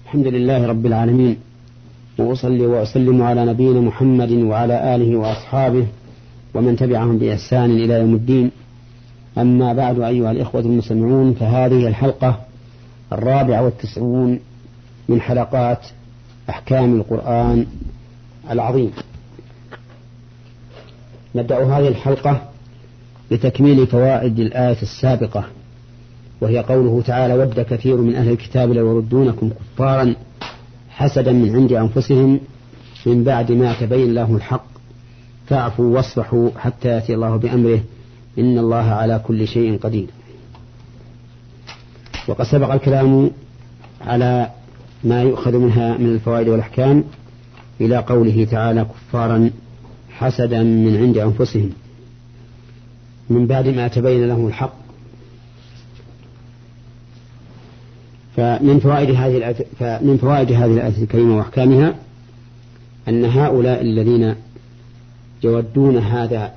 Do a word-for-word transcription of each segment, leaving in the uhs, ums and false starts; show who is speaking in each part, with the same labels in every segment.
Speaker 1: الحمد لله رب العالمين، وأصلي وأسلم على نبينا محمد وعلى آله وأصحابه ومن تبعهم بإحسان إلى يوم الدين. أما بعد، أيها الإخوة المستمعون، فهذه الحلقة الرابعة والتسعون من حلقات أحكام القرآن العظيم. نبدأ هذه الحلقة بتكميل فوائد الآية السابقة، وهي قوله تعالى: ود كثير من أهل الكتاب لو يردونكم كفارا حسدا من عند أنفسهم من بعد ما تبين لهم الحق فاعفوا واصفحوا حتى يأتي الله بأمره إن الله على كل شيء قدير. وقد سبق الكلام على ما يؤخذ منها من الفوائد والأحكام إلى قوله تعالى: كفارا حسدا من عند أنفسهم من بعد ما تبين لهم الحق. فمن فوائد هذه الآية فمن فوائد هذه الآية الكريمة وأحكامها أن هؤلاء الذين يودون هذا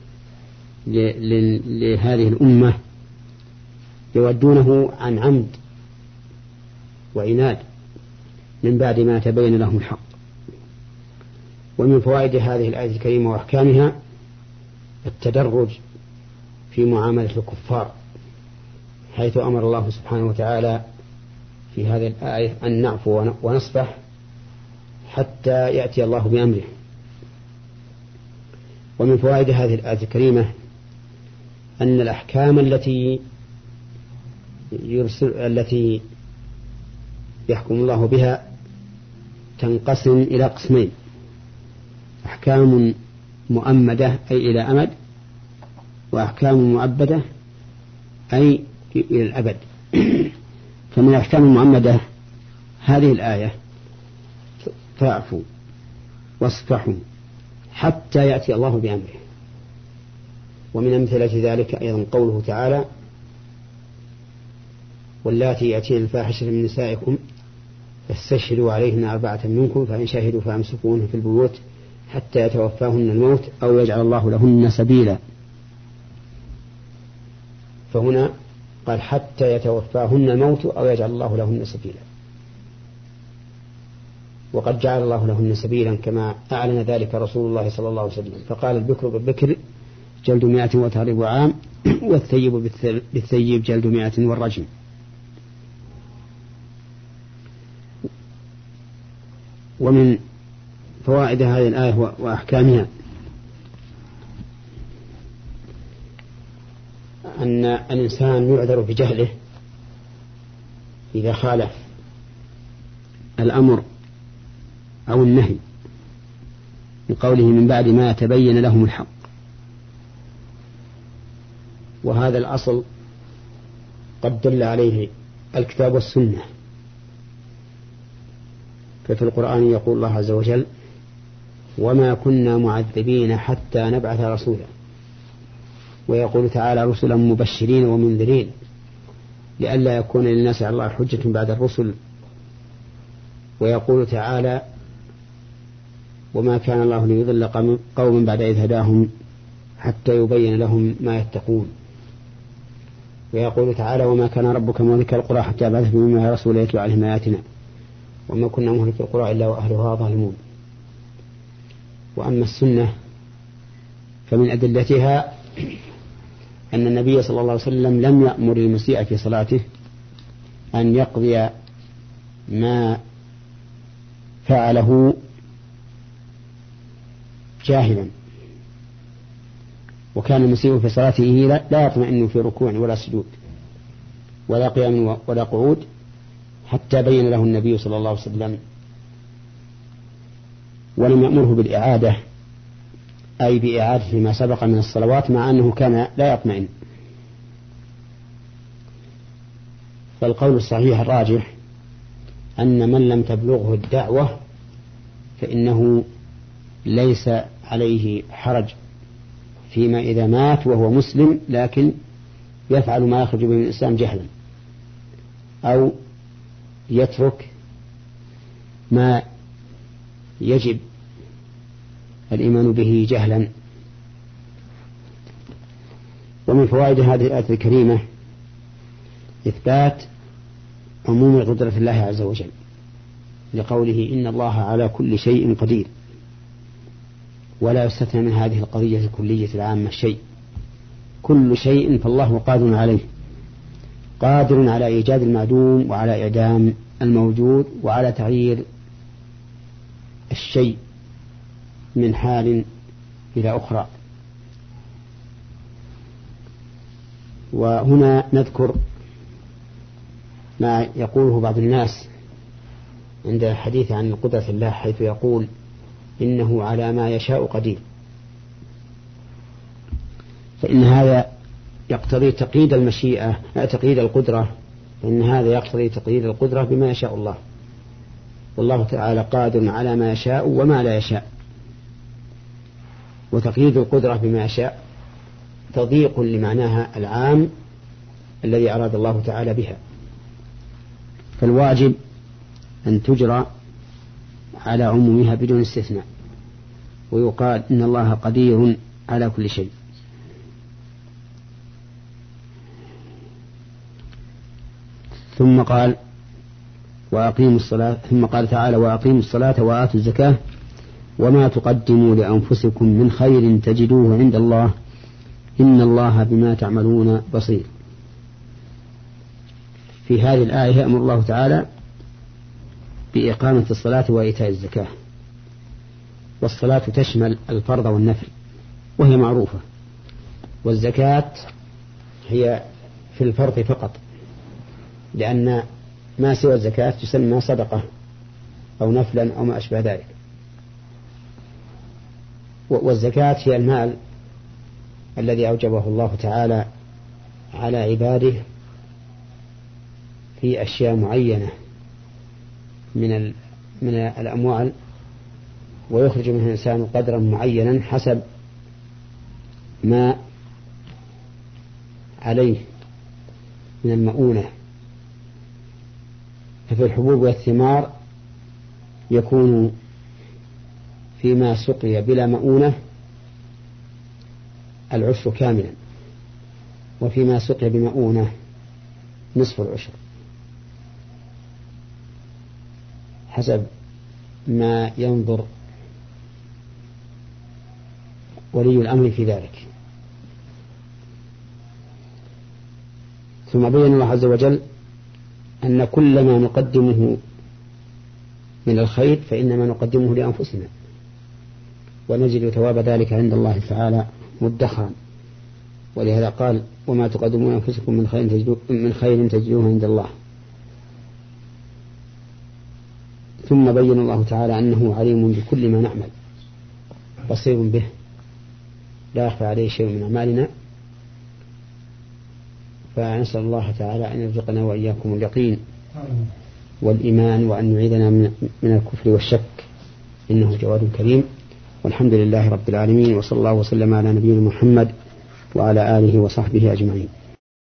Speaker 1: لهذه الأمة يودونه عن عمد وعناد من بعد ما تبين لهم الحق. ومن فوائد هذه الآية الكريمة وأحكامها التدرج في معاملة الكفار، حيث أمر الله سبحانه وتعالى في هذه الآية أن نعفو ونصفح حتى يأتي الله بأمره. ومن فوائد هذه الآية الكريمة أن الأحكام التي يرسل التي يحكم الله بها تنقسم إلى قسمين: أحكام مؤمدة أي إلى أمد، وأحكام مؤبدة أي إلى الأبد. فمن الأحكام المؤمدة هذه الآية: فاعفوا واصفحوا حتى يأتي الله بأمره. ومن أمثلة ذلك أيضا قوله تعالى: واللاتي يأتين الفاحشة من نسائكم فاستشهدوا عليهن أربعة منكم فإن شهدوا فأمسكوهن في البيوت حتى يتوفاهن الموت أو يجعل الله لهن سبيلا. فهنا قال: حتى يتوفاهن الموت أو يجعل الله لهن سبيلا، وقد جعل الله لهن سبيلا كما أعلن ذلك رسول الله صلى الله عليه وسلم، فقال: البكر بالبكر جلد مائة وتغريب عام، والثيب بالثيب جلد مائة والرجم. ومن فوائد هذه الآية وأحكامها أن الإنسان يعذر بجهله إذا خالف الأمر أو النهي، بقوله من بعد ما تبين لهم الحق. وهذا الأصل قد دل عليه الكتاب والسنة. ففي القرآن يقول الله عز وجل: وما كنا معذبين حتى نبعث رسولا. ويقول تعالى: رسلا مبشرين ومنذرين لئلا يكون للناس على الله حجة بعد الرسل. ويقول تعالى: وما كان الله ليضل قوم بعد إذ هداهم حتى يبين لهم ما يتقون. ويقول تعالى: وما كان ربك مهلك القرى حتى يبعث في أمها رسولا يتلو عليهم آياتنا وما كنا مهلك القرى إلا وأهلها ظالمون. وأما السنة فمن أدلتها أن النبي صلى الله عليه وسلم لم يأمر المسيء في صلاته أن يقضي ما فعله جاهلا، وكان المسيء في صلاته لا يطمئن في ركوع ولا سجود ولا قيام ولا قعود حتى بين له النبي صلى الله عليه وسلم، ولم يأمره بالإعادة أي بإعادة ما سبق من الصلوات، مع أنه كان لا يطمئن. فالقول الصحيح الراجح أن من لم تبلغه الدعوة فإنه ليس عليه حرج فيما إذا مات وهو مسلم، لكن يفعل ما يخرج به من الإسلام جهلا، أو يترك ما يجب الإيمان به جهلا. ومن فوائد هذه الآية الكريمة إثبات عموم قدرة الله عز وجل، لقوله إن الله على كل شيء قدير، ولا يستثنى من هذه القضية الكلية العامة شيء، كل شيء فالله قادر عليه، قادر على إيجاد المعدوم وعلى إعدام الموجود وعلى تغيير الشيء من حال إلى أخرى. وهنا نذكر ما يقوله بعض الناس عند الحديث عن قدرة الله، حيث يقول إنه على ما يشاء قدير، فإن هذا يقتضي تقييد المشيئة، تقييد القدرة، فإن هذا يقتضي تقييد القدرة بما يشاء الله، والله تعالى قادر على ما يشاء وما لا يشاء. وتقييد القدرة بما يشاء تضييق لمعناها العام الذي أراد الله تعالى بها، فالواجب أن تجرى على عمومها بدون استثناء، ويقال إن الله قدير على كل شيء. ثم قال وأقيموا الصلاة، ثم قال تعالى وأقيموا الصلاة وآتوا الزكاة وما تقدموا لأنفسكم من خير تجدوه عند الله إن الله بما تعملون بصير. في هذه الآية يأمر الله تعالى بإقامة الصلاة وإيتاء الزكاة، والصلاة تشمل الفرض والنفل وهي معروفة، والزكاة هي في الفرض فقط، لأن ما سوى الزكاة تسمى صدقة أو نفلا أو ما أشبه ذلك. والزكاة هي المال الذي أوجبه الله تعالى على عباده في أشياء معينة من من الأموال، ويخرج منه الإنسان قدرا معينا حسب ما عليه من المؤونة. ففي الحبوب والثمار يكون فيما سقي بلا مؤونة العشر كاملا، وفيما سقي بمؤونة نصف العشر حسب ما ينظر ولي الأمر في ذلك. ثم بين الله عز وجل أن كل ما نقدمه من الخير فإنما نقدمه لأنفسنا، ونجد ثواب ذلك عند الله تعالى مدخرا، ولهذا قال وما تقدمون أنفسكم من خير تجدوه, من خير تجدوه عند الله. ثم بين الله تعالى أنه عليم بكل ما نعمل بصير به، لا يخفى عليه شيء من أعمالنا. فنسأل الله تعالى أن يرزقنا وإياكم اليقين والإيمان، وأن يعيذنا من الكفر والشك، إنه جواد كريم. والحمد لله رب العالمين، وصلى الله وسلم على نبينا محمد وعلى آله وصحبه أجمعين.